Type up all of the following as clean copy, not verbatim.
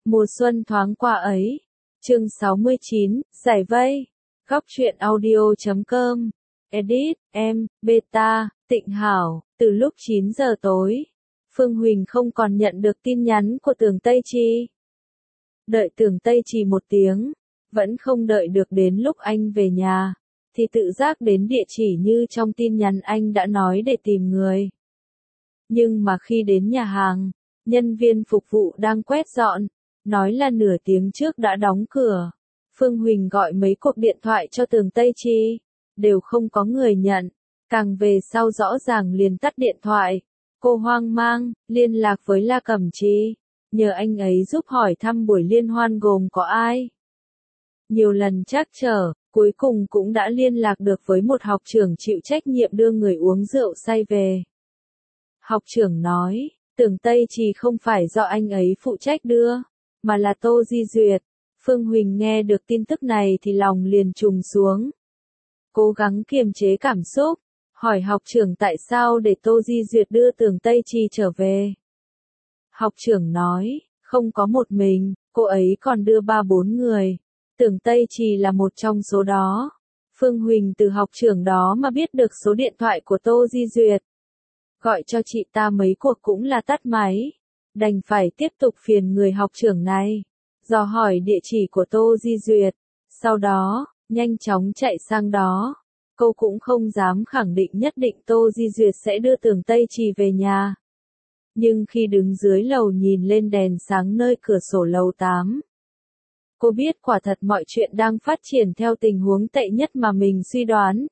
Mùa xuân thoáng qua ấy. Chương 69, giải vây. Góc truyện audio.com. Edit, em, Beta, Tịnh Hảo. Từ lúc 9 giờ tối, Phương Huỳnh không còn nhận được tin nhắn của Tường Tây Chi. Đợi Tường Tây Chi một tiếng, vẫn không đợi được đến lúc anh về nhà, thì tự giác đến địa chỉ như trong tin nhắn anh đã nói để tìm người. Nhưng mà khi đến nhà hàng, nhân viên phục vụ đang quét dọn, nói là nửa tiếng trước đã đóng cửa. Phương Huỳnh gọi mấy cuộc điện thoại cho Tường Tây Chi, đều không có người nhận. Càng về sau rõ ràng liền tắt điện thoại. Cô hoang mang, liên lạc với La Cẩm Chi, nhờ anh ấy giúp hỏi thăm buổi liên hoan gồm có ai. Nhiều lần trắc trở, cuối cùng cũng đã liên lạc được với một học trưởng chịu trách nhiệm đưa người uống rượu say về. Học trưởng nói, Tường Tây Chi không phải do anh ấy phụ trách đưa, mà là Tô Di Duyệt. Phương Huỳnh nghe được tin tức này thì lòng liền trùng xuống. Cố gắng kiềm chế cảm xúc, hỏi học trưởng tại sao để Tô Di Duyệt đưa Tường Tây Chi trở về. Học trưởng nói, không có một mình, cô ấy còn đưa 3-4 người. Tường Tây Chi là một trong số đó. Phương Huỳnh từ học trưởng đó mà biết được số điện thoại của Tô Di Duyệt. Gọi cho chị ta mấy cuộc cũng là tắt máy. Đành phải tiếp tục phiền người học trưởng này, dò hỏi địa chỉ của Tô Di Duyệt. Sau đó, nhanh chóng chạy sang đó. Cô cũng không dám khẳng định nhất định Tô Di Duyệt sẽ đưa Tường Tây Chi về nhà. Nhưng khi đứng dưới lầu nhìn lên đèn sáng nơi cửa sổ lầu 8, cô biết quả thật mọi chuyện đang phát triển theo tình huống tệ nhất mà mình suy đoán.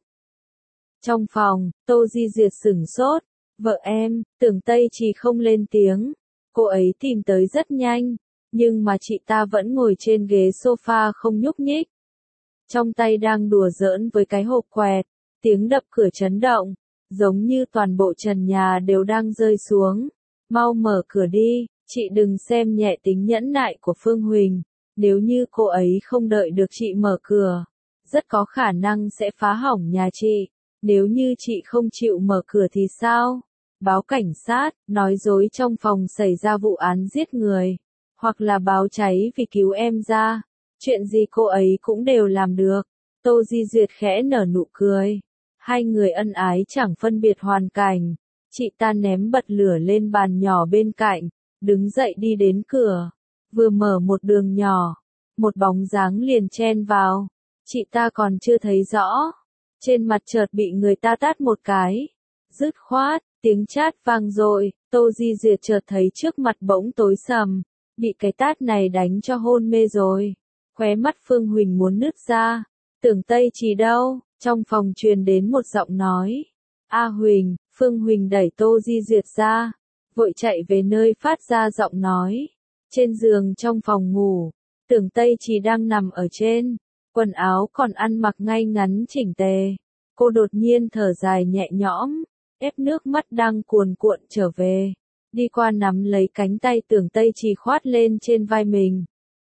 Trong phòng, Tô Di Duyệt sửng sốt. Vợ em, Tường Tây Chi không lên tiếng. Cô ấy tìm tới rất nhanh, nhưng mà chị ta vẫn ngồi trên ghế sofa không nhúc nhích. Trong tay đang đùa giỡn với cái hộp quẹt, tiếng đập cửa chấn động, giống như toàn bộ trần nhà đều đang rơi xuống. Mau mở cửa đi, chị đừng xem nhẹ tính nhẫn nại của Phương Huỳnh. Nếu như cô ấy không đợi được chị mở cửa, rất có khả năng sẽ phá hỏng nhà chị. Nếu như chị không chịu mở cửa thì sao? Báo cảnh sát, nói dối trong phòng xảy ra vụ án giết người, hoặc là báo cháy vì cứu em ra. Chuyện gì cô ấy cũng đều làm được. Tô Di Duyệt khẽ nở nụ cười. Hai người ân ái chẳng phân biệt hoàn cảnh. Chị ta ném bật lửa lên bàn nhỏ bên cạnh, đứng dậy đi đến cửa. Vừa mở một đường nhỏ, một bóng dáng liền chen vào. Chị ta còn chưa thấy rõ. Trên mặt chợt bị người ta tát một cái. Dứt khoát, tiếng chát vang dội. Tô Di Duyệt chợt thấy trước mặt bỗng tối sầm. Bị cái tát này đánh cho hôn mê rồi. Khóe mắt Phương Huỳnh muốn nứt ra. Tường Tây Chi đâu? Trong phòng truyền đến một giọng nói. A Huỳnh. Phương Huỳnh đẩy Tô Di Duyệt ra, vội chạy về nơi phát ra giọng nói. Trên giường trong phòng ngủ, Tường Tây Chi đang nằm ở trên, quần áo còn ăn mặc ngay ngắn chỉnh tề. Cô đột nhiên thở dài nhẹ nhõm, ép nước mắt đang cuồn cuộn trở về, đi qua nắm lấy cánh tay Tường Tây Chi khoát lên trên vai mình.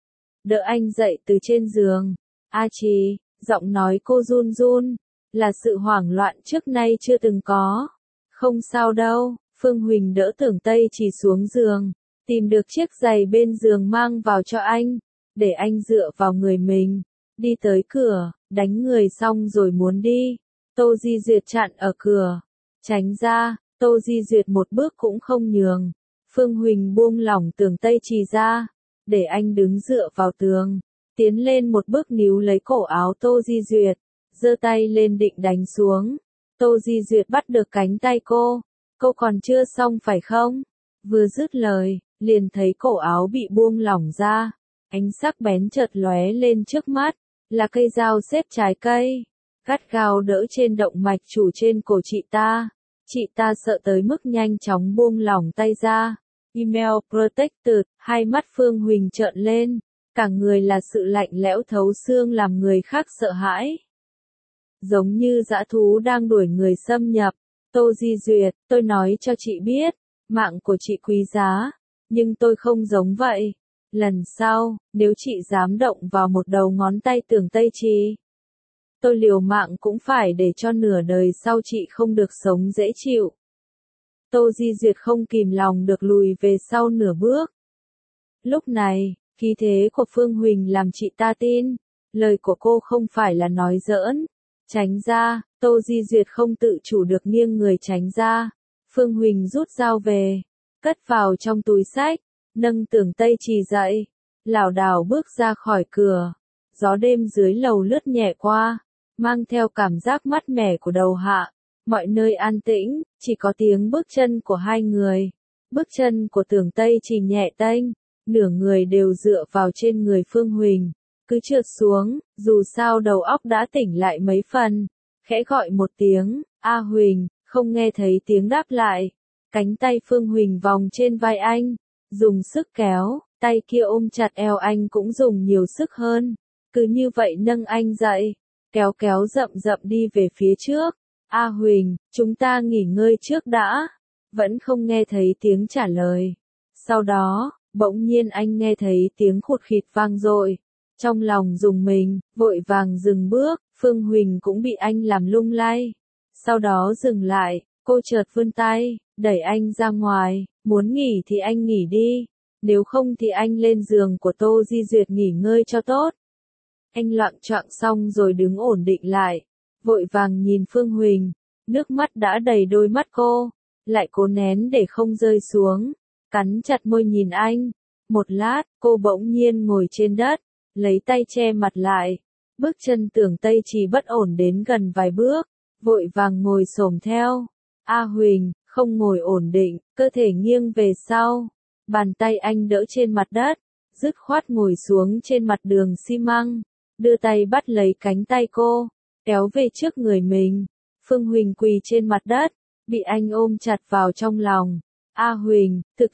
Đỡ anh dậy từ trên giường. A Chi, giọng nói cô run run, là sự hoảng loạn trước nay chưa từng có. Không sao đâu, Phương Huỳnh đỡ Tường Tây Chi xuống giường, tìm được chiếc giày bên giường mang vào cho anh, để anh dựa vào người mình, đi tới cửa, đánh người xong rồi muốn đi. Tô Di Duyệt chặn ở cửa, tránh ra, Tô Di Duyệt một bước cũng không nhường. Phương Huỳnh buông lỏng Tường Tây Chi ra, để anh đứng dựa vào tường, tiến lên một bước níu lấy cổ áo Tô Di Duyệt, giơ tay lên định đánh xuống. Tô Di Duyệt bắt được cánh tay cô còn chưa xong phải không? Vừa dứt lời, liền thấy cổ áo bị buông lỏng ra, ánh sắc bén chợt lóe lên trước mắt, là cây dao xếp trái cây, gắt gao đỡ trên động mạch chủ trên cổ chị ta. Chị ta sợ tới mức nhanh chóng buông lỏng tay ra. Email protected, hai mắt Phương Huỳnh trợn lên, cả người là sự lạnh lẽo thấu xương làm người khác sợ hãi. Giống như dã thú đang đuổi người xâm nhập. Tô Di Duyệt, tôi nói cho chị biết, mạng của chị quý giá, nhưng tôi không giống vậy. Lần sau, nếu chị dám động vào một đầu ngón tay Tường Tây Chi, tôi liều mạng cũng phải để cho nửa đời sau chị không được sống dễ chịu. Tô Di Duyệt không kìm lòng được lùi về sau nửa bước. Lúc này, Khí thế của Phương Huỳnh làm chị ta tin, lời của cô không phải là nói giỡn. Tránh ra, Tô Di Duyệt không tự chủ được nghiêng người tránh ra. Phương Huỳnh rút dao về, cất vào trong túi xách, nâng Tưởng Tây Trì dậy, lảo đảo bước ra khỏi cửa. Gió đêm dưới lầu lướt nhẹ qua, mang theo cảm giác mát mẻ của đầu hạ. Mọi nơi an tĩnh, chỉ có tiếng bước chân của hai người. Bước chân của Tưởng Tây Trì nhẹ tênh, nửa người đều dựa vào trên người Phương Huỳnh, cứ trượt xuống, dù sao đầu óc đã tỉnh lại mấy phần. Khẽ gọi một tiếng, A Huỳnh, không nghe thấy tiếng đáp lại. Cánh tay Phương Huỳnh vòng trên vai anh, dùng sức kéo, tay kia ôm chặt eo anh cũng dùng nhiều sức hơn. Cứ như vậy nâng anh dậy, kéo kéo rậm rậm đi về phía trước. A Huỳnh, chúng ta nghỉ ngơi trước đã. Vẫn không nghe thấy tiếng trả lời. Sau đó, bỗng nhiên anh nghe thấy tiếng khụt khịt vang dội. Trong lòng rùng mình, vội vàng dừng bước, Phương Huỳnh cũng bị anh làm lung lay. Sau đó dừng lại, cô chợt vươn tay, đẩy anh ra ngoài, muốn nghỉ thì anh nghỉ đi, nếu không thì anh lên giường của Tô Di Duyệt nghỉ ngơi cho tốt. Anh loạng choạng xong rồi đứng ổn định lại, vội vàng nhìn Phương Huỳnh, nước mắt đã đầy đôi mắt cô, lại cố nén để không rơi xuống, cắn chặt môi nhìn anh. Một lát, cô bỗng nhiên ngồi trên đất, lấy tay che mặt lại, bước chân Tưởng Tây Trì bất ổn đến gần vài bước, vội vàng ngồi xổm theo. A Huỳnh, không ngồi ổn định, cơ thể nghiêng về sau, bàn tay anh đỡ trên mặt đất, dứt khoát ngồi xuống trên mặt đường xi măng, đưa tay bắt lấy cánh tay cô, kéo về trước người mình. Phương Huỳnh quỳ trên mặt đất, bị anh ôm chặt vào trong lòng. A Huỳnh, thực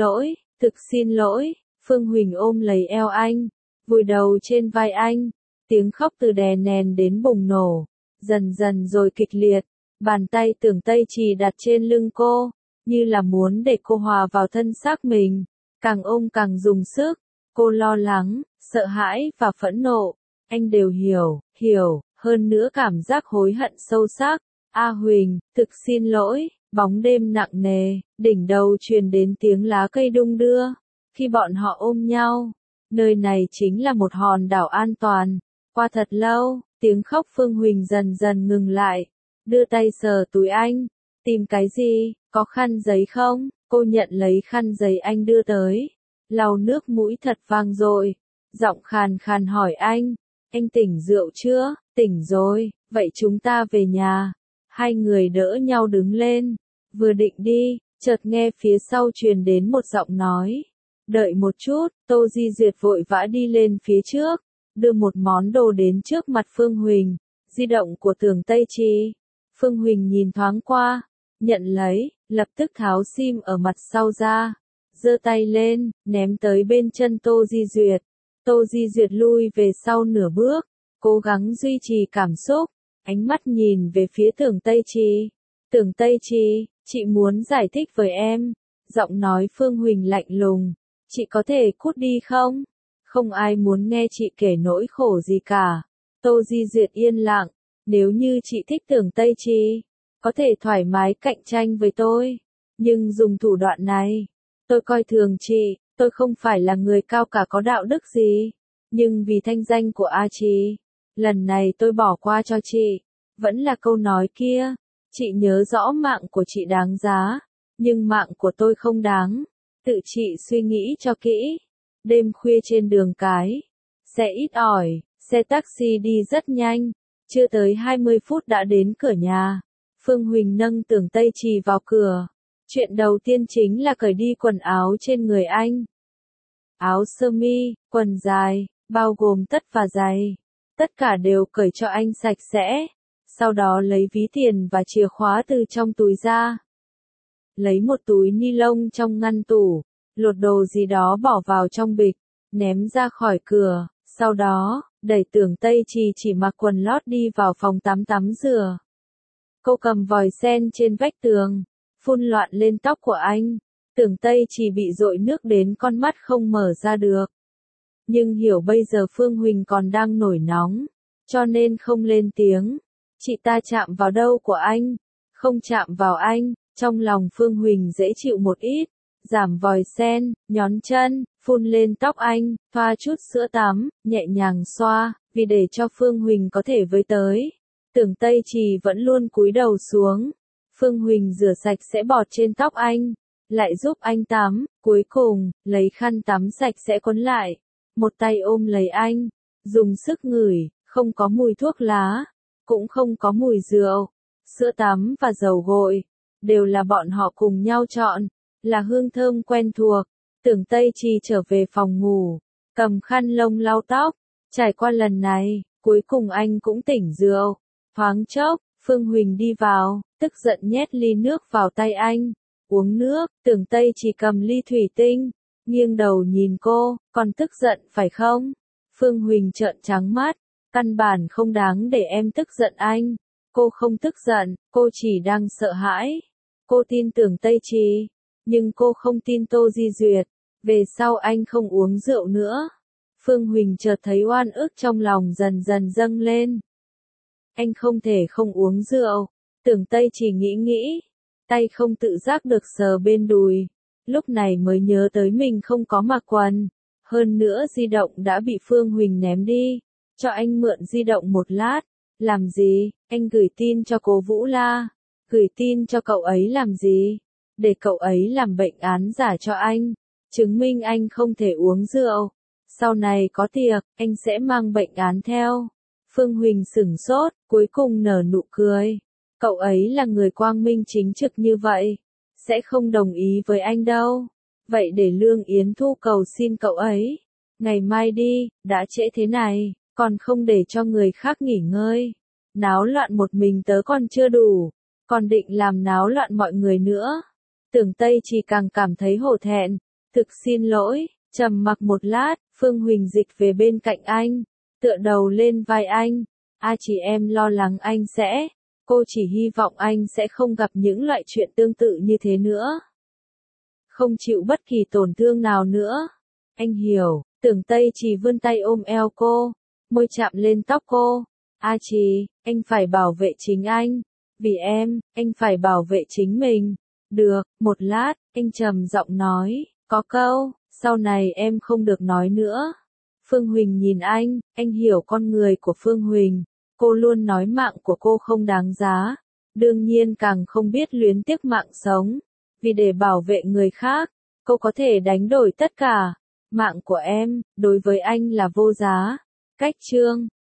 xin lỗi, Phương Huỳnh ôm lấy eo anh, vùi đầu trên vai anh, tiếng khóc từ đè nén đến bùng nổ, dần dần rồi kịch liệt, bàn tay Tưởng Tây Trì đặt trên lưng cô, như là muốn để cô hòa vào thân xác mình, càng ôm càng dùng sức, cô lo lắng, sợ hãi và phẫn nộ, anh đều hiểu, hơn nữa cảm giác hối hận sâu sắc. A Huỳnh, thực xin lỗi. Bóng đêm nặng nề, đỉnh đầu truyền đến tiếng lá cây đung đưa, khi bọn họ ôm nhau. Nơi này chính là một hòn đảo an toàn. Qua thật lâu, tiếng khóc Phương Huỳnh dần dần ngừng lại, đưa tay sờ túi anh, tìm cái gì, có khăn giấy không? Cô nhận lấy khăn giấy anh đưa tới, lau nước mũi thật vang dội, giọng khàn khàn hỏi anh tỉnh rượu chưa? Tỉnh rồi, vậy chúng ta về nhà. Hai người đỡ nhau đứng lên, vừa định đi, chợt nghe phía sau truyền đến một giọng nói. Đợi một chút, Tô Di Duyệt vội vã đi lên phía trước, đưa một món đồ đến trước mặt Phương Huỳnh, di động của Tưởng Tây Trì. Phương Huỳnh nhìn thoáng qua, nhận lấy, lập tức tháo sim ở mặt sau ra, giơ tay lên, ném tới bên chân Tô Di Duyệt. Tô Di Duyệt lui về sau nửa bước, cố gắng duy trì cảm xúc, ánh mắt nhìn về phía Tưởng Tây Trì. Tưởng Tây Trì, chị muốn giải thích với em. Giọng nói Phương Huỳnh lạnh lùng, chị có thể cút đi không? Không ai muốn nghe chị kể nỗi khổ gì cả. Tô Di Duyệt yên lặng, nếu như chị thích Tưởng Tây Trì, có thể thoải mái cạnh tranh với tôi, nhưng dùng thủ đoạn này, tôi coi thường chị, tôi không phải là người cao cả có đạo đức gì, nhưng vì thanh danh của A Trì, lần này tôi bỏ qua cho chị. Vẫn là câu nói kia, chị nhớ rõ mạng của chị đáng giá, nhưng mạng của tôi không đáng. Tự chị suy nghĩ cho kỹ. Đêm khuya trên đường cái, xe ít ỏi, xe taxi đi rất nhanh, chưa tới 20 phút đã đến cửa nhà. Phương Huỳnh nâng Tưởng Tây Trì vào cửa. Chuyện đầu tiên chính là cởi đi quần áo trên người anh. Áo sơ mi, quần dài, bao gồm tất và giày, tất cả đều cởi cho anh sạch sẽ. Sau đó lấy ví tiền và chìa khóa từ trong túi ra. Lấy một túi ni lông trong ngăn tủ, lột đồ gì đó bỏ vào trong bịch, ném ra khỏi cửa. Sau đó, đẩy Tưởng Tây Trì chỉ mặc quần lót đi vào phòng tắm tắm rửa. Cô cầm vòi sen trên vách tường, phun loạn lên tóc của anh. Tưởng Tây Trì bị dội nước đến con mắt không mở ra được. Nhưng hiểu bây giờ Phương Huỳnh còn đang nổi nóng, cho nên không lên tiếng. Chị ta chạm vào đâu của anh? Không chạm vào anh. Trong lòng Phương Huỳnh dễ chịu một ít, giảm vòi sen, nhón chân, phun lên tóc anh, thoa chút sữa tắm, nhẹ nhàng xoa, vì để cho Phương Huỳnh có thể với tới. Tưởng Tây Trì vẫn luôn cúi đầu xuống. Phương Huỳnh rửa sạch sẽ bọt trên tóc anh, lại giúp anh tắm, cuối cùng, lấy khăn tắm sạch sẽ quấn lại. Một tay ôm lấy anh, dùng sức ngửi, không có mùi thuốc lá, cũng không có mùi rượu. Sữa tắm và dầu gội, đều là bọn họ cùng nhau chọn, là hương thơm quen thuộc. Tưởng Tây Trì trở về phòng ngủ, cầm khăn lông lau tóc. Trải qua lần này, cuối cùng anh cũng tỉnh rượu. Thoáng chốc, Phương Huỳnh đi vào, tức giận nhét ly nước vào tay anh. Uống nước, Tưởng Tây Trì cầm ly thủy tinh, nghiêng đầu nhìn cô, còn tức giận phải không? Phương Huỳnh trợn trắng mắt, căn bản không đáng để em tức giận anh. Cô không tức giận, cô chỉ đang sợ hãi. Cô tin tưởng Tây Trì, nhưng cô không tin Tô Di Duyệt. Về sau anh không uống rượu nữa. Phương Huỳnh chợt thấy oan ức trong lòng dần dần dâng lên. Anh không thể không uống rượu. Tưởng Tây Trì nghĩ, tay không tự giác được sờ bên đùi. Lúc này mới nhớ tới mình không có mặc quần. Hơn nữa di động đã bị Phương Huỳnh ném đi. Cho anh mượn di động một lát. Làm gì? Anh gửi tin cho cô Vũ La. Gửi tin cho cậu ấy làm gì? Để cậu ấy làm bệnh án giả cho anh. Chứng minh anh không thể uống rượu. Sau này có tiệc, anh sẽ mang bệnh án theo. Phương Huỳnh sửng sốt, cuối cùng nở nụ cười. Cậu ấy là người quang minh chính trực như vậy. Sẽ không đồng ý với anh đâu. Vậy để Lương Yến Thu cầu xin cậu ấy. Ngày mai đi, đã trễ thế này, còn không để cho người khác nghỉ ngơi. Náo loạn một mình tớ còn chưa đủ, còn định làm náo loạn mọi người nữa. Tưởng Tây chỉ càng cảm thấy hổ thẹn. Thực xin lỗi, trầm mặc một lát, Phương Huỳnh dịch về bên cạnh anh, tựa đầu lên vai anh. Chỉ em lo lắng anh sẽ, cô chỉ hy vọng anh sẽ không gặp những loại chuyện tương tự như thế nữa. Không chịu bất kỳ tổn thương nào nữa. Anh hiểu, Tưởng Tây chỉ vươn tay ôm eo cô, môi chạm lên tóc cô. Trì, anh phải bảo vệ chính anh. Vì em, anh phải bảo vệ chính mình. Được, một lát, anh trầm giọng nói, có câu, sau này em không được nói nữa. Phương Huỳnh nhìn anh hiểu con người của Phương Huỳnh. Cô luôn nói mạng của cô không đáng giá. Đương nhiên càng không biết luyến tiếc mạng sống. Vì để bảo vệ người khác, cô có thể đánh đổi tất cả. Mạng của em, đối với anh là vô giá. Cách chương